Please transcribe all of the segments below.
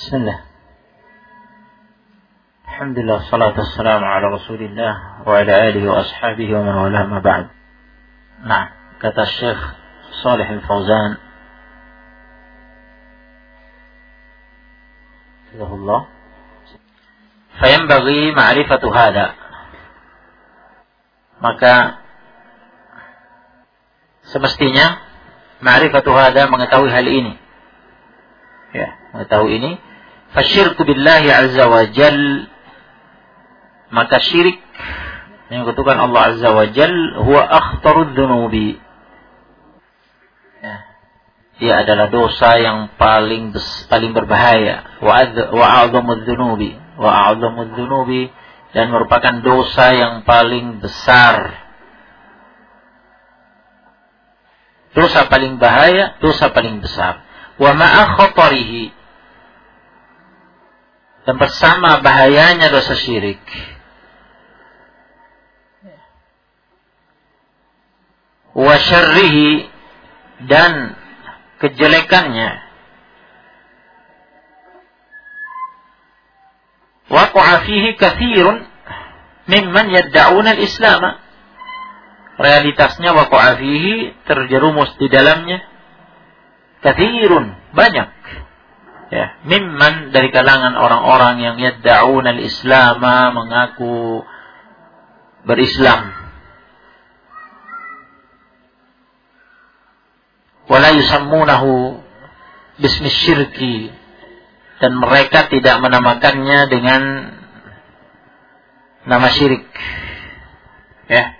Bismillah. Alhamdulillah, salatu wassalamu ala Rasulillah wa ala alihi wa ashabihi wa man wala ma ba'd. Nah, kata Syekh Shalih Al-Fauzan Alhamdulillah, fayanbaghi ma'rifatu hadha, maka semestinya ma'rifatu hadha, mengetahui hal ini, ya, mengetahui ini. Fasyirku billahi azza wa jal, maka syirik yang menyekutukan Allah azza wa jal, huwa akhtarud dzunubi, ya, dia adalah dosa yang paling berbahaya. Wa a'zamudz dzunubi, dan merupakan dosa yang paling besar. Dosa paling bahaya, dosa paling besar. Wa ma'a khatarihi, dan bersama bahayanya dosa syirik, wa syarrihi, dan kejelekannya, waqa'a fihi katsirun mimman yad'una al-islam, realitasnya waqa'a fihi, terjerumus di dalamnya, katsirun, banyak, ya, mimman, dari kalangan orang-orang yang yad'una al-islam, mengaku berislam, wala yusammunahu bismi syirki, dan mereka tidak menamakannya dengan nama syirik, ya.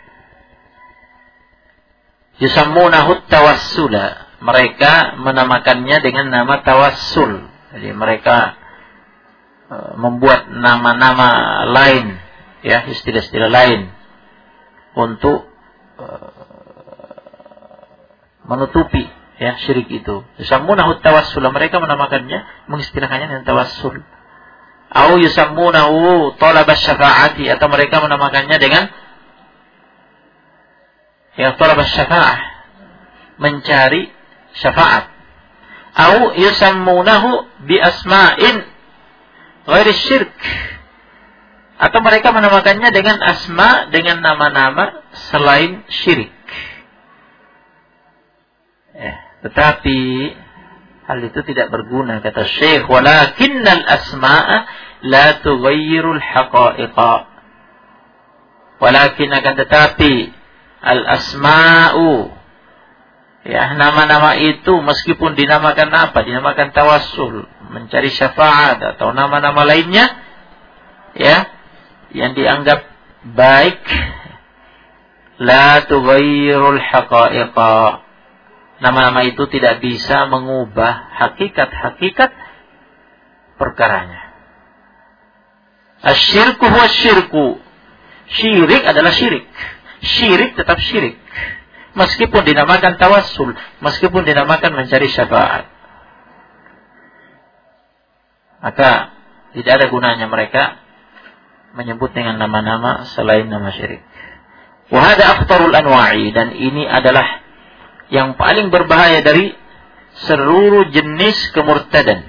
Yusammunahu tawassula, mereka menamakannya dengan nama tawassul. Jadi mereka membuat nama-nama lain, ya, istilah-istilah lain untuk menutupi, ya, syirik itu. Yusammunahu tawassul, mereka menamakannya, mengistilahkannya dengan tawassul. Au yusammunahu talabas syafa'ati, atau mereka menamakannya dengan, ya, talabas syafa'ah, mencari syafaat. Au yusammunahu bi asma'in ghairi syirk, atau mereka menamakannya dengan asma, dengan nama-nama selain syirik. Tetapi hal itu tidak berguna, kata Syekh, walakinnal asma'a la tughayyirul haqa'iqa, walakin, akan tetapi, al asma'u, ya, nama-nama itu meskipun dinamakan apa? Dinamakan tawassul, mencari syafaat, atau nama-nama lainnya, ya, yang dianggap baik, la tughayyirul haqa'iqa, nama-nama itu tidak bisa mengubah hakikat-hakikat perkaranya. Asyirku huwa syirku, syirik adalah syirik, syirik tetap syirik, meskipun dinamakan tawassul, meskipun dinamakan mencari syafaat. Maka tidak ada gunanya mereka menyebut dengan nama-nama selain nama syirik. Wa hada akhtarul anwa'i, dan ini adalah yang paling berbahaya dari seluruh jenis kemurtadan.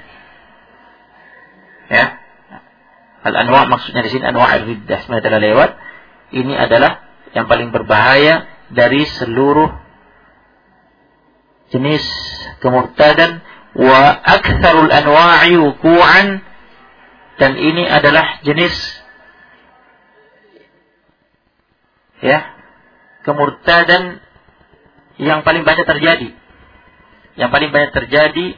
Ya. Al-anwa' maksudnya di sini anwa' ar-riddah, sebenarnya telah lewat. Ini adalah yang paling berbahaya dari seluruh jenis kemurtadan. Wa aktsarul anwa'i wuqu'an, dan ini adalah jenis, ya, kemurtadan yang paling banyak terjadi, yang paling banyak terjadi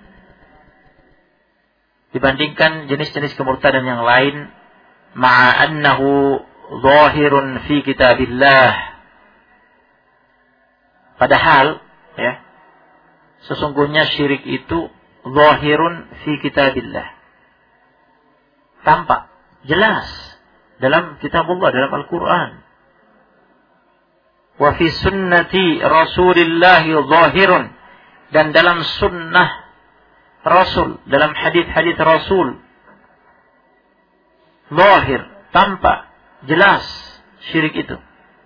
dibandingkan jenis-jenis kemurtadan yang lain. Ma'a annahu zahirun fi kitabillah, padahal, ya, sesungguhnya syirik itu zahirun fi kitabillah, tampak jelas dalam kitabullah, dalam Al-Quran. Wa fi sunnati Rasulillahi zahirun, dan dalam sunnah Rasul, dalam hadis-hadis Rasul, zahir, tampak jelas syirik itu.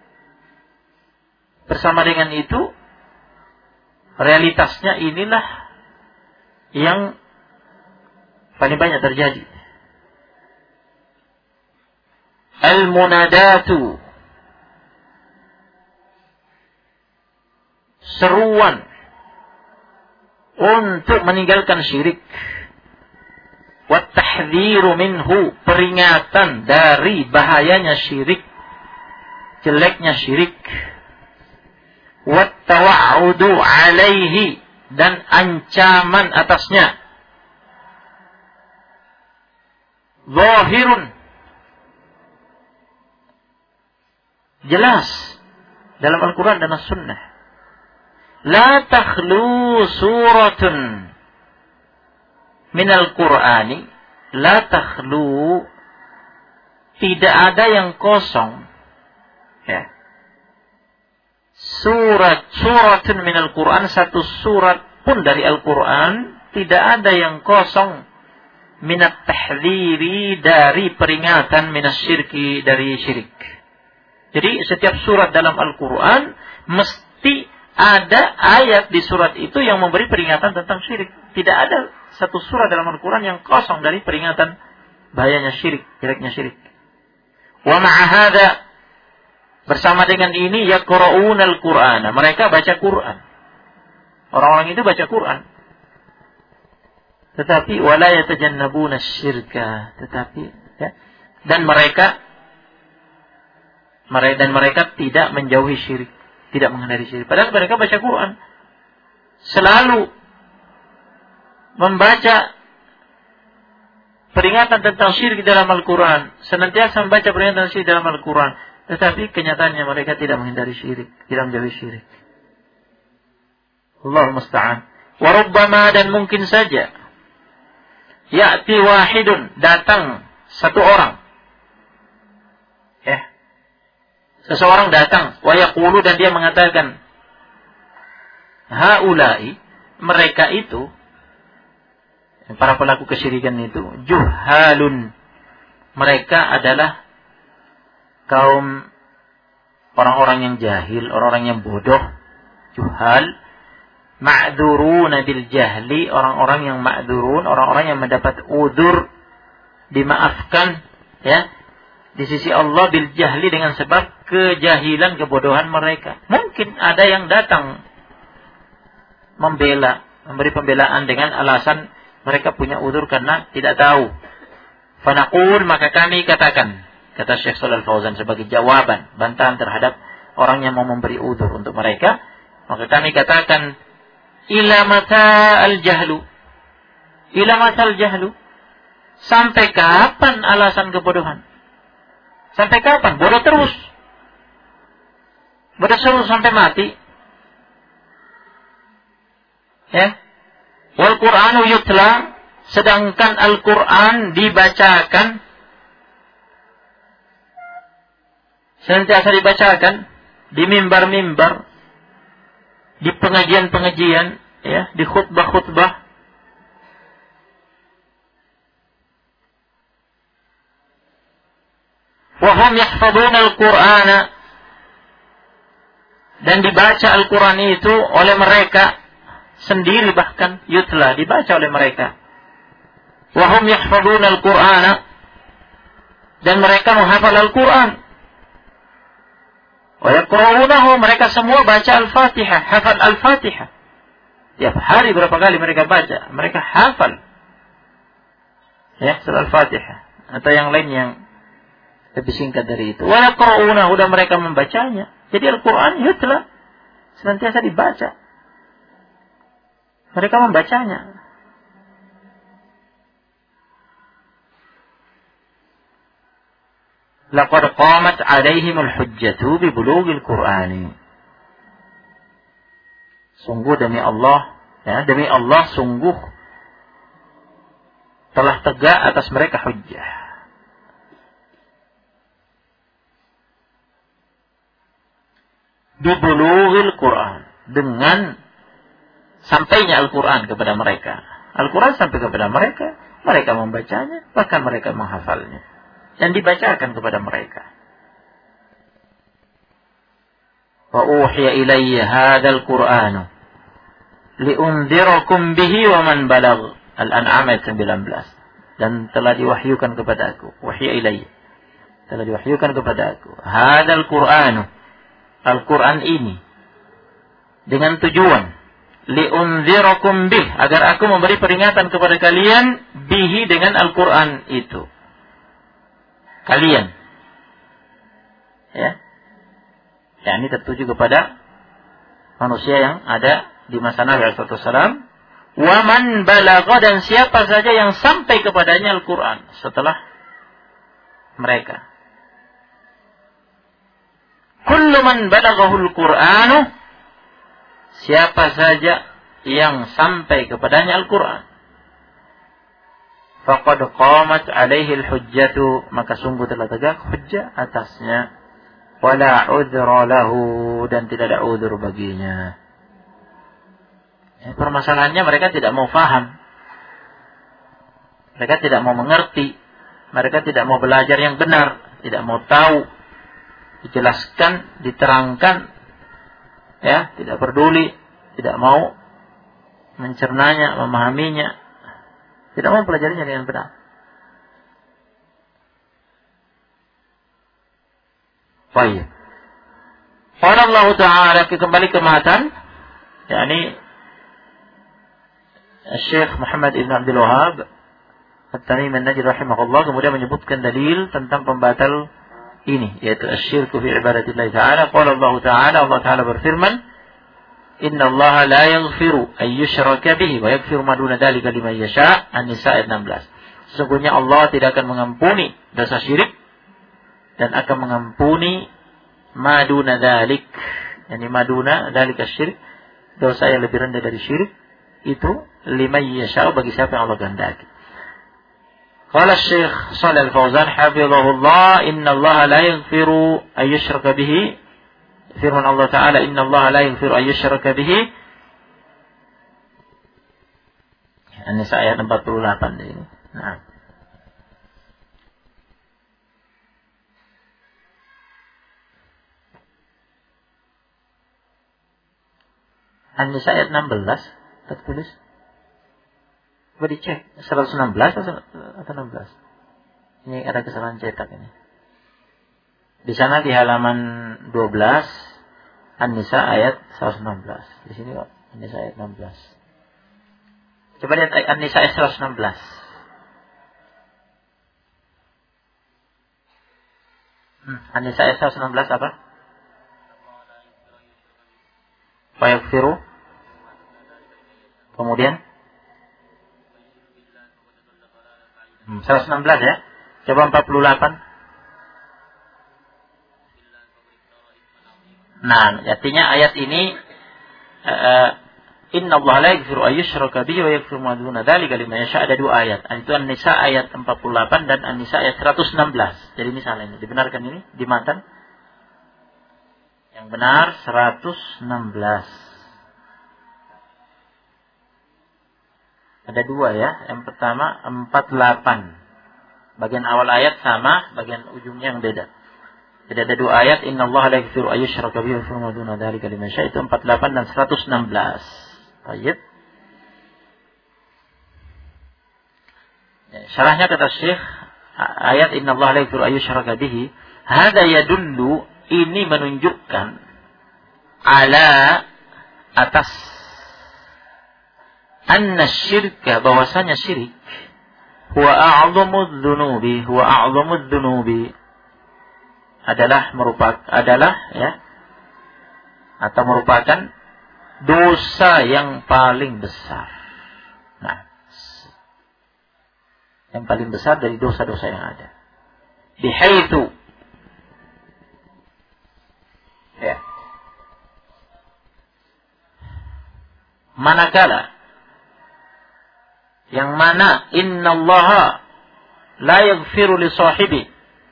Bersama dengan itu, realitasnya inilah yang paling banyak terjadi. Al-munadatu, seruan untuk meninggalkan syirik. Wat-tahdhiru minhu, peringatan dari bahayanya syirik, jeleknya syirik. Wat-tawa'udu alaihi, dan ancaman atasnya. Zahirun, jelas dalam Al-Quran dan As-Sunnah. La takhlu suratun minal Qur'ani, la takhlu, tidak ada yang kosong, ya. Suratun minal Qur'an, satu surat pun dari Al-Quran tidak ada yang kosong. Minat tahdhiri, dari peringatan, minas syirki, dari syirik. Jadi setiap surat dalam Al-Quran mesti ada ayat di surat itu yang memberi peringatan tentang syirik. Tidak ada satu surat dalam Al-Quran yang kosong dari peringatan bahayanya syirik, jeleknya syirik. Wa ma'a hadza, bersama dengan ini, yaqra'unal Qur'ana, mereka baca Quran. Orang-orang itu baca Quran. Tetapi wala yatajannabuna syirka, tetapi ya, dan mereka tidak menjauhi syirik, tidak menghindari syirik. Padahal mereka baca Quran, selalu membaca peringatan tentang syirik dalam Al-Quran, senantiasa membaca peringatan tentang syirik dalam Al-Quran, tetapi kenyataannya mereka tidak menghindari syirik, tidak menjauhi syirik. Allahul musta'an. Wa rubbama, dan mungkin saja, ya'ti wahidun, datang satu orang, ya, seseorang datang, wa yaqulu, dan dia mengatakan, haula'i, mereka itu, para pelaku kesyirikan itu, juhalun, mereka adalah kaum orang-orang yang jahil, orang-orang yang bodoh, juhal. Ma'dzuruna bil jahli, orang-orang yang ma'dzurun, orang-orang yang mendapat udzur, dimaafkan, ya, di sisi Allah bil jahli, dengan sebab kejahilan, kebodohan mereka. Mungkin ada yang datang membela, memberi pembelaan dengan alasan mereka punya udzur karena tidak tahu. Fanaqul, maka kami katakan, kata Syekh Shalal Fauzan sebagai jawaban, bantahan terhadap orang yang mau memberi udzur untuk mereka, maka kami katakan, ila mata al-jahlu, ila mata al-jahlu, sampai kapan alasan kebodohan? Sampai kapan? Bodoh terus. Bodoh terus sampai mati. Ya. Wal Qur'anu yutla, sedangkan Al-Quran dibacakan, senantiasa dibacakan di mimbar-mimbar, di pengajian-pengajian, ya, di khutbah-khutbah. Wa hum yahfadzuna al-Qur'ana, dan dibaca Al-Quran itu oleh mereka sendiri, bahkan yutla, dibaca oleh mereka. Wa hum yahfadzuna al-Qur'ana, dan mereka menghafal Al-Quran. Wa yaqra'unahu, mereka semua baca Al-Fatihah, hafal Al-Fatihah. Tiap hari berapa kali mereka baca, mereka hafal, ya, surah Al-Fatihah atau yang lain yang lebih singkat dari itu. Wa yaqra'unahu, dan mereka membacanya. Jadi Al-Quran yutla, senantiasa dibaca. Mereka membacanya. Laqad qamat 'alaihimul hujjatu bi bulughil Qur'ani. Sungguh demi Allah, ya, demi Allah sungguh telah tegak atas mereka hujjah. Bi bulughil Qur'an, dengan sampainya Al-Quran kepada mereka. Al-Quran sampai kepada mereka, mereka membacanya, bahkan mereka menghafalnya, dan dibacakan kepada mereka. Wa uhiya ilayya hadzal Qur'anu li'undhirakum bihi wa man balagh. Al-An'am ayat 19. dan telah diwahyukan kepadaku, wahya ilayya, telah diwahyukan kepadaku, hadzal Qur'anu, Al-Qur'an ini, dengan tujuan liunzirakum bih, agar aku memberi peringatan kepada kalian bihi, dengan Al-Qur'an itu. Kalian, ya, ini tertuju kepada manusia yang ada di masa Nabi sallallahu alaihi wasallam. Wa man balagha, dan siapa saja yang sampai kepadanya Al-Qur'an setelah mereka. Kullu man balaghahu Al-Qur'anu, siapa saja yang sampai kepadanya Al-Qur'an, faqad qamat alaihi al-hujjatu, maka sungguh telah tegak hujjah atasnya. Wala udhra lahu, dan tidak ada udzur baginya. Permasalahannya mereka tidak mau faham, mereka tidak mau mengerti, mereka tidak mau belajar yang benar, tidak mau tahu, dijelaskan, diterangkan, ya, tidak peduli, tidak mau mencernanya, memahaminya, tidak mau pelajarinya dengan benar. Baik. Qala Allah Ta'ala, kembali ke matan, yakni Syekh Muhammad Ibn Abdul Wahhab At-Tamimi An-Najd rahimahullah kemudian menyebutkan dalil tentang pembatal ini, yaitu asyirku fi ibadatillah ta'ala. Qala Allah Ta'ala, Allah Ta'ala berfirman, Inna Allah la yaghfiru an yushraka bihi wa yaghfiru ma duna dzalika liman yasha'. An-Nisa ayat 16. Sesungguhnya Allah tidak akan mengampuni dosa syirik dan akan mengampuni maduna dzalik, yakni maduna dzalika syirik, dosa yang lebih rendah dari syirik itu, liman yasha', bagi siapa yang Allah kehendaki. Qala Syekh Shalih Al-Fauzan hafizahullah, inna Allah la yaghfiru an yushraka bihi, firman Allah Ta'ala, inna Allah la yaghfiru an yushraka bihi. An-Nisa ayat 48 ini. Nah. An-Nisa ayat 16 tertulis. Coba dicek 116 atau 16. Ini ada kesalahan cetak ini. Di sana di halaman 12 An-Nisa ayat 116. Di sini kok An-Nisa ayat 16. Coba lihat An-Nisa ayat 116. An-Nisa ayat 116 apa? Wa yaghfiru. Kemudian 116 ya. Coba 48. Nah, artinya ayat ini Inna Allah la yaghfiru an yushraka bihi wa yaghfiru ma duna dzalika liman yasha'. Ada dua ayat. Itu An-Nisa ayat 48 dan An-Nisa ayat 116. Jadi ini salah, ini dibenarkan ini di matan. Yang benar 116. Ada dua ya. Yang pertama 48. Bagian awal ayat sama, bagian ujungnya yang beda. Jadi ada dua ayat, Inna Allah la yaghfiru an yushraka bihi wa yaghfiru ma duna dzalika liman yasha', itu 48 dan 116. Baik. Syarahnya kata Syekh, ayat Inna Allah la yaghfiru an yushraka bihi, hada yadullu, ini menunjukkan ala, atas, anna syirka, bahwasanya syirik, huwa a'zamudz dzunubi, adalah merupakan dosa yang paling besar. Nah, yang paling besar dari dosa-dosa yang ada. Bihaitsu, ya, manakala, yang mana innallaha la yaghfiru li sahibi,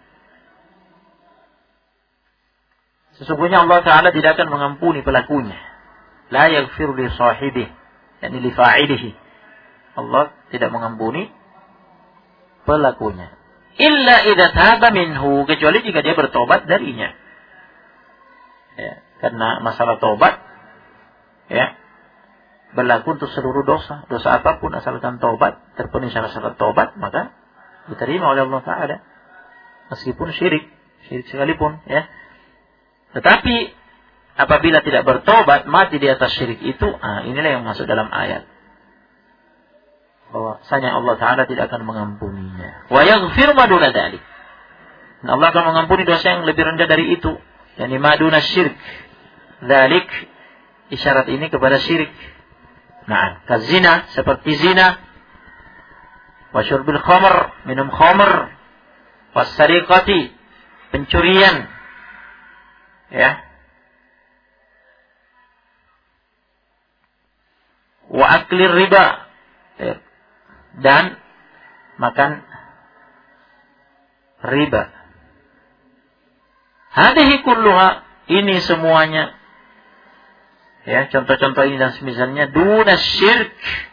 sesungguhnya Allah Ta'ala tidak akan mengampuni pelakunya. La yaghfiru li sahibi, yakni li fa'ilihi. Allah tidak mengampuni pelakunya. Illa idza taba minhu, kecuali jika dia bertobat darinya. Ya, karena masalah tobat, ya, berlaku untuk seluruh dosa. Dosa apapun asalkan tobat, terpenuhi syarat tobat, maka diterima oleh Allah Ta'ala. Meskipun syirik sekalipun, ya. Tetapi apabila tidak bertobat, mati di atas syirik itu, inilah yang masuk dalam ayat. Bahwasanya Allah Ta'ala tidak akan mengampuninya. Wa yaghfir ma duna dzalik. Dan Allah akan mengampuni dosa yang lebih rendah dari itu. Yani ma duna syirk. Dzalik, isyarat ini kepada syirik. Nah, kazina, seperti zina. Wa syurbil khamr, minum khamr. Was sariqati, pencurian. Ya. Wa aklir riba, dan makan riba. Hadhihi kulluha, ini semuanya, ya, contoh-contoh ini dan semisalnya, duna syirk,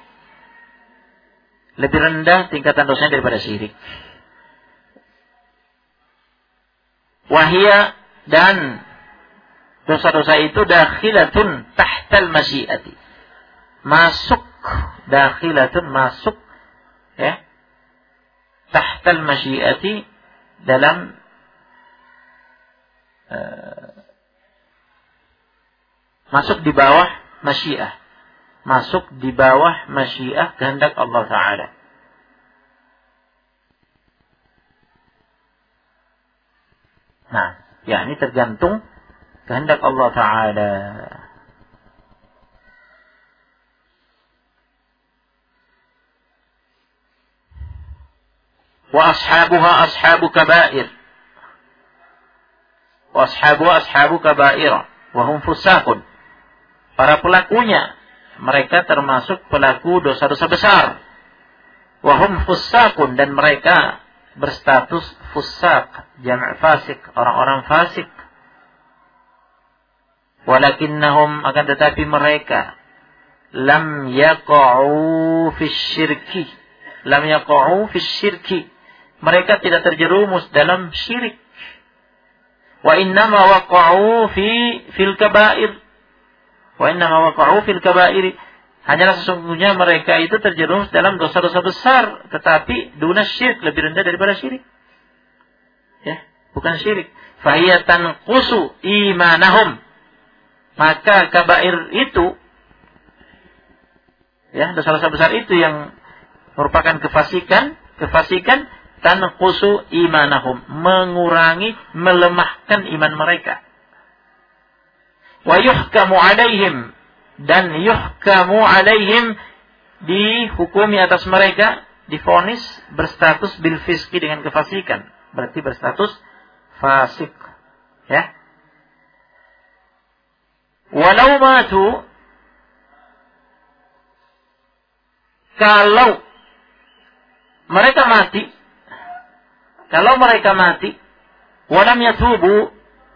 lebih rendah tingkatan dosanya daripada syirik. Wahia, dan dosa-dosa itu dakhilatun tahtal masyiati, masuk, dakhilatun masuk, ya, tahtal masyiati, dalam masuk di bawah masyiah, masuk di bawah masyiah kehendak Allah Ta'ala. Nah, ya, ini tergantung kehendak Allah Ta'ala. Wa ashabuha ashabu kabair. Wa ashabuha ashabu kabair. Wa hum fusaqun. Para pelakunya, mereka termasuk pelaku dosa-dosa besar. Wa hum fusaqun, dan mereka berstatus fusaq, jama' fasik, orang-orang fasik. Walakinnahum, akan tetapi mereka, lam yaqa'u fi syirki. Lam yaqa'u fi syirki. Mereka tidak terjerumus dalam syirik. Wa innama waqa'u fil kabair. Wa innama waqa'u fil kabair. Hanyalah sesungguhnya mereka itu terjerumus dalam dosa-dosa besar, tetapi duna syirik, lebih rendah daripada syirik. Ya, bukan syirik. Fahiya tanqusu imanahum. Maka kabair itu, ya, dosa-dosa besar itu yang merupakan kefasikan, tanqusu imanahum, mengurangi, melemahkan iman mereka. Wa yuhkamu alaihim, dan yuhkamu alaihim, dihukumi atas mereka, divonis berstatus bil fiski, dengan kefasikan, berarti berstatus fasik, ya. Walau matu, kalau mereka mati, walam yatubu,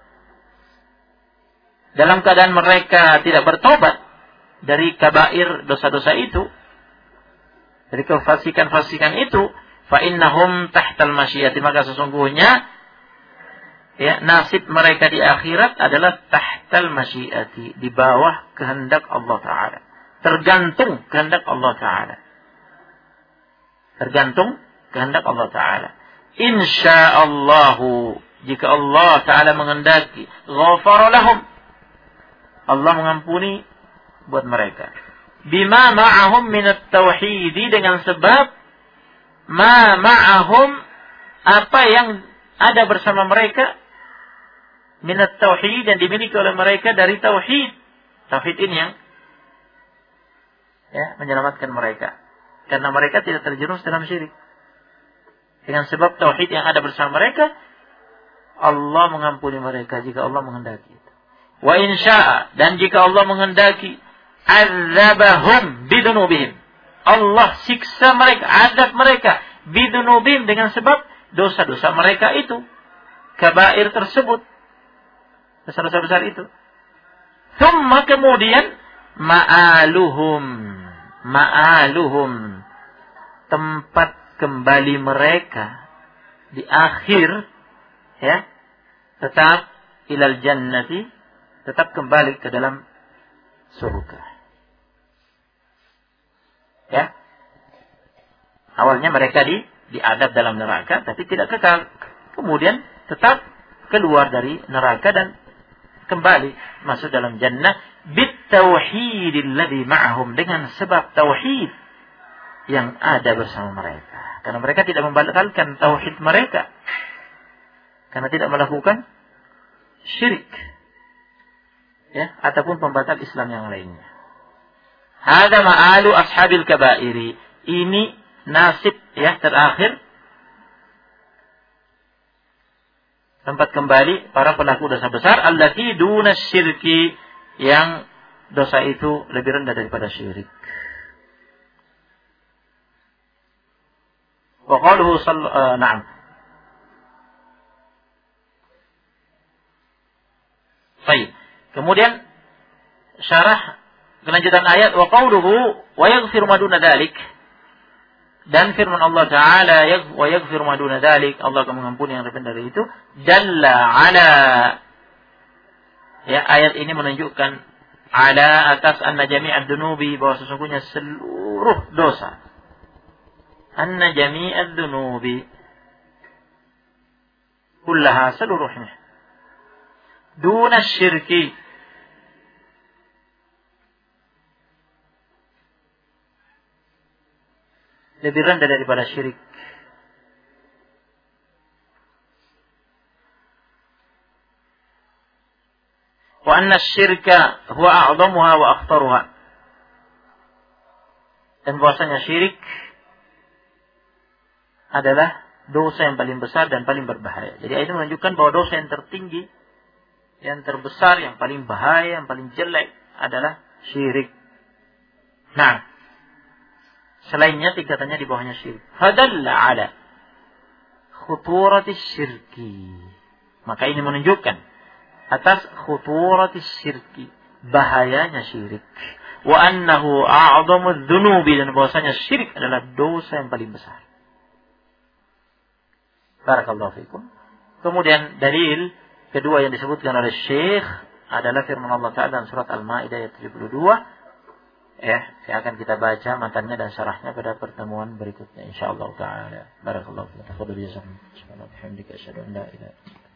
dalam keadaan mereka tidak bertobat dari kabair, dosa-dosa itu, dari kefasikan-fasikan itu, fa innahum tahtal masyiati, maka sesungguhnya, ya, nasib mereka di akhirat adalah tahtal masyiati, di bawah kehendak Allah Ta'ala. Tergantung kehendak Allah Ta'ala. Tergantung kehendak Allah Ta'ala. Insyaallahu, jika Allah Ta'ala menghendaki, ghafara lahum, Allah mengampuni buat mereka. Bima ma'ahum minat tauhidi, dengan sebab ma ma'ahum, apa yang ada bersama mereka, minat tauhid, yang dimiliki oleh mereka dari tauhid. Tauhid ini yang, ya, menyelamatkan mereka, karena mereka tidak terjerumus dalam syirik. Dengan sebab tauhid yang ada bersama mereka, Allah mengampuni mereka jika Allah menghendaki. Wa insya'a, dan jika Allah menghendaki, azabahum bidunubihim, Allah siksa mereka, azab mereka, bidunubihim, dengan sebab dosa-dosa mereka itu, kabair tersebut, dosa-dosa besar itu. Thumma, kemudian, ma'aluhum, tempat kembali mereka di akhir, ya, tetap ilal jannati, tetap kembali ke dalam surga. Ya, awalnya mereka di diadab dalam neraka, tapi tidak kekal. Kemudian tetap keluar dari neraka dan kembali masuk dalam jannah bitauhidil ladzi ma'ahum, dengan sebab tauhid yang ada bersama mereka. Karena mereka tidak membatalkan tauhid mereka, karena tidak melakukan syirik, ya, ataupun pembatal Islam yang lainnya. Hada ma'alu ashabil kabairi. Ini nasib, ya, terakhir, tempat kembali para pelaku dosa besar, allati duna syirki, yang dosa itu lebih rendah daripada syirik. Wa qaluhu na'am. Baik. Kemudian syarah kelanjutan ayat, wa qauluhu wa yaghfiru ma duna dzalik, dan firman Allah Ta'ala wa yaghfiru ma duna dzalik, Allah akan mengampuni yang lebih dari itu. Dalla ala, ya, ayat ini menunjukkan ala, atas, anna jami'ad dunubi, bahwa sesungguhnya seluruh dosa, anna jami'ad dunubi kullaha, seluruhnya, duna syirki, lebih rendah daripada syirik. Wa anna syirka huwa a'zamuha wa akhtaruha, dan bahwasanya syirik adalah dosa yang paling besar dan paling berbahaya. Jadi itu menunjukkan bahwa dosa yang tertinggi, yang terbesar, yang paling bahaya, yang paling jelek adalah syirik. Nah, selainnya tingkatannya di bawahnya syirik. Fadalla ala khuturatis syirki, maka ini menunjukkan atas khuturatis syirki, bahayanya syirik. Wa annahu a'zamudz dzunubi, dan bahwasanya syirik adalah dosa yang paling besar. Barakallahu fikum. Kemudian dalil kedua yang disebutkan oleh Syekh adalah firman Allah Ta'ala dalam surat Al-Maidah ayat 72. Ya, yang akan kita baca matanya dan syarahnya pada pertemuan berikutnya insyaallah taala. Barakallahu fiikum. Alhamdulillah. Subhanallah. Alhamdulillah. Asyhadu an la ilaha